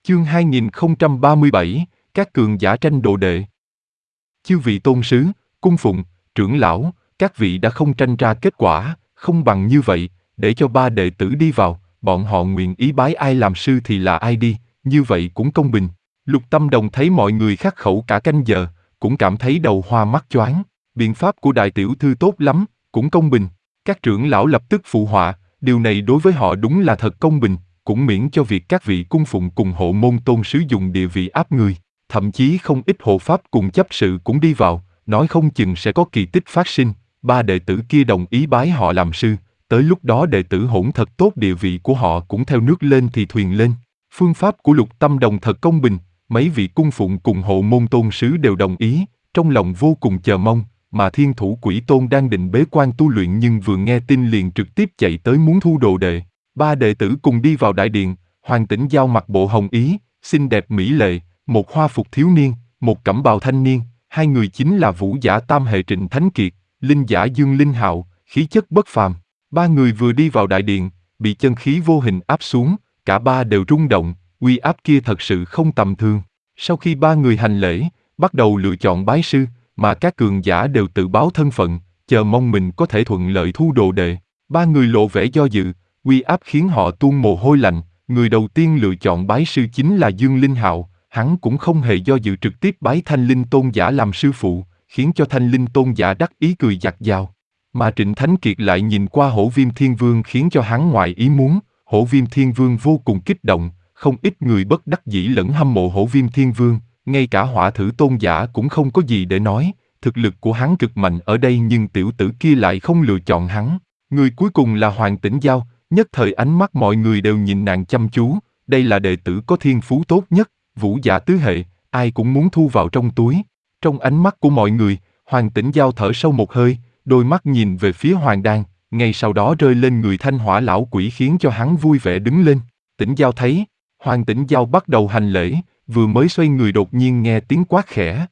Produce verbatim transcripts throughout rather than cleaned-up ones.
Chương hai nghìn không trăm ba mươi bảy, các cường giả tranh đồ đệ. Chư vị tôn sứ, cung phụng, trưởng lão, các vị đã không tranh ra kết quả, không bằng như vậy, để cho ba đệ tử đi vào, bọn họ nguyện ý bái ai làm sư thì là ai đi, như vậy cũng công bình. Lục Tâm Đồng thấy mọi người khắc khẩu cả canh giờ, cũng cảm thấy đầu hoa mắt choáng. Biện pháp của đại tiểu thư tốt lắm, cũng công bình. Các trưởng lão lập tức phụ họa, điều này đối với họ đúng là thật công bình, cũng miễn cho việc các vị cung phụng cùng hộ môn tôn sứ dùng địa vị áp người. Thậm chí không ít hộ pháp cùng chấp sự cũng đi vào, nói không chừng sẽ có kỳ tích phát sinh. Ba đệ tử kia đồng ý bái họ làm sư, tới lúc đó đệ tử hỗn thật tốt, địa vị của họ cũng theo nước lên thì thuyền lên. Phương pháp của Lục Tâm Đồng thật công bình, mấy vị cung phụng cùng hộ môn tôn sứ đều đồng ý, trong lòng vô cùng chờ mong, mà Thiên Thủ Quỷ Tôn đang định bế quan tu luyện nhưng vừa nghe tin liền trực tiếp chạy tới muốn thu đồ đệ. Ba đệ tử cùng đi vào đại điện, Hoàng Tĩnh Giao mặc bộ hồng ý, xinh đẹp mỹ lệ, một hoa phục thiếu niên, một cẩm bào thanh niên, hai người chính là vũ giả tam hệ Trịnh Thánh Kiệt, linh giả Dương Linh Hạo, khí chất bất phàm. Ba người vừa đi vào đại điện, bị chân khí vô hình áp xuống, cả ba đều rung động, uy áp kia thật sự không tầm thường. Sau khi ba người hành lễ, bắt đầu lựa chọn bái sư, mà các cường giả đều tự báo thân phận, chờ mong mình có thể thuận lợi thu đồ đệ. Ba người lộ vẻ do dự, uy áp khiến họ tuôn mồ hôi lạnh. Người đầu tiên lựa chọn bái sư chính là Dương Linh Hạo, hắn cũng không hề do dự trực tiếp bái Thanh Linh Tôn giả làm sư phụ, khiến cho Thanh Linh Tôn giả đắc ý cười giặt giào. Mà Trịnh Thánh Kiệt lại nhìn qua Hổ Viêm Thiên Vương khiến cho hắn ngoài ý muốn. Hổ Viêm Thiên Vương vô cùng kích động, không ít người bất đắc dĩ lẫn hâm mộ Hổ Viêm Thiên Vương, ngay cả Hỏa Thử Tôn giả cũng không có gì để nói, thực lực của hắn cực mạnh ở đây nhưng tiểu tử kia lại không lựa chọn hắn. Người cuối cùng là Hoàng Tĩnh Giao, nhất thời ánh mắt mọi người đều nhìn nàng chăm chú, đây là đệ tử có thiên phú tốt nhất, vũ giả tứ hệ, ai cũng muốn thu vào trong túi. Trong ánh mắt của mọi người, Hoàng Tĩnh Giao thở sâu một hơi, đôi mắt nhìn về phía Hoàng Đan, ngay sau đó rơi lên người Thanh Hỏa lão quỷ khiến cho hắn vui vẻ đứng lên. Tĩnh Giao thấy, Hoàng Tĩnh Giao bắt đầu hành lễ, vừa mới xoay người đột nhiên nghe tiếng quát khẽ.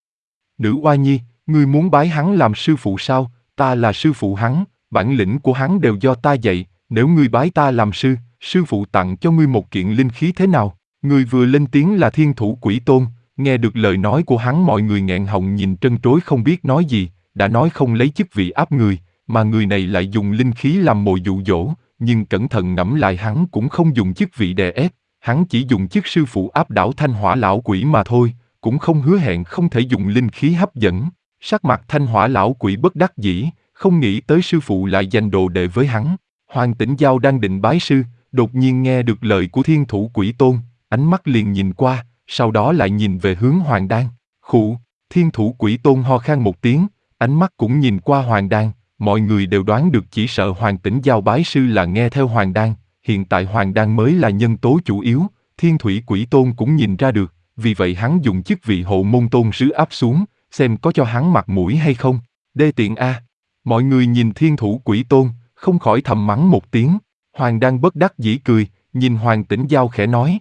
Nữ oa nhi, ngươi muốn bái hắn làm sư phụ sao? Ta là sư phụ hắn, bản lĩnh của hắn đều do ta dạy, nếu ngươi bái ta làm sư, sư phụ tặng cho ngươi một kiện linh khí thế nào? Người vừa lên tiếng là Thiên Thủ Quỷ Tôn, nghe được lời nói của hắn mọi người nghẹn họng nhìn trân trối không biết nói gì, đã nói không lấy chức vị áp người, mà người này lại dùng linh khí làm mồi dụ dỗ, nhưng cẩn thận ngẫm lại hắn cũng không dùng chức vị đè ép, hắn chỉ dùng chức sư phụ áp đảo Thanh Hỏa lão quỷ mà thôi, cũng không hứa hẹn không thể dùng linh khí hấp dẫn. Sắc mặt Thanh Hỏa lão quỷ bất đắc dĩ, không nghĩ tới sư phụ lại dành đồ đệ với hắn. Hoàng Tĩnh Giao đang định bái sư, đột nhiên nghe được lời của Thiên Thủ Quỷ Tôn, ánh mắt liền nhìn qua, sau đó lại nhìn về hướng Hoàng Đan. Khụ, Thiên Thủ Quỷ Tôn ho khan một tiếng, ánh mắt cũng nhìn qua Hoàng Đan, mọi người đều đoán được chỉ sợ Hoàng Tĩnh Giao bái sư là nghe theo Hoàng Đan, hiện tại Hoàng Đan mới là nhân tố chủ yếu, Thiên Thủy Quỷ Tôn cũng nhìn ra được, vì vậy hắn dùng chức vị hộ môn tôn sứ áp xuống, xem có cho hắn mặt mũi hay không. Đê tiện a! Mọi người nhìn Thiên Thủ Quỷ Tôn, không khỏi thầm mắng một tiếng. Hoàng Đan bất đắc dĩ cười, nhìn Hoàng Tĩnh Giao khẽ nói.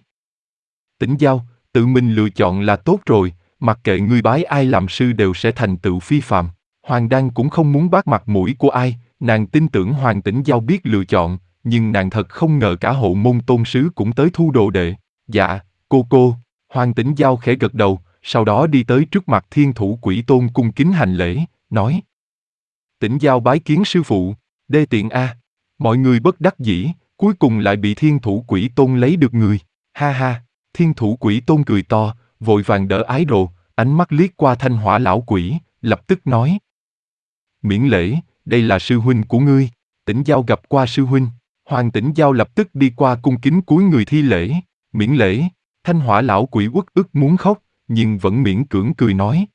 Tĩnh Giao, tự mình lựa chọn là tốt rồi, mặc kệ ngươi bái ai làm sư đều sẽ thành tựu phi phàm. Hoàng Đan cũng không muốn bác mặt mũi của ai, nàng tin tưởng Hoàng Tĩnh Giao biết lựa chọn, nhưng nàng thật không ngờ cả hộ môn tôn sứ cũng tới thu đồ đệ. Dạ, cô cô. Hoàng Tĩnh Giao khẽ gật đầu, sau đó đi tới trước mặt Thiên Thủ Quỷ Tôn cung kính hành lễ, nói. Tĩnh Giao bái kiến sư phụ, đê tiện a. Mọi người bất đắc dĩ, cuối cùng lại bị Thiên Thủ Quỷ Tôn lấy được người. Ha ha, Thiên Thủ Quỷ Tôn cười to, vội vàng đỡ ái đồ, ánh mắt liếc qua Thanh Hỏa lão quỷ, lập tức nói. Miễn lễ, đây là sư huynh của ngươi. Tĩnh Giao gặp qua sư huynh. Hoàng Tĩnh Giao lập tức đi qua cung kính cúi người thi lễ. Miễn lễ. Thanh Hỏa lão quỷ uất ức muốn khóc, nhưng vẫn miễn cưỡng cười nói.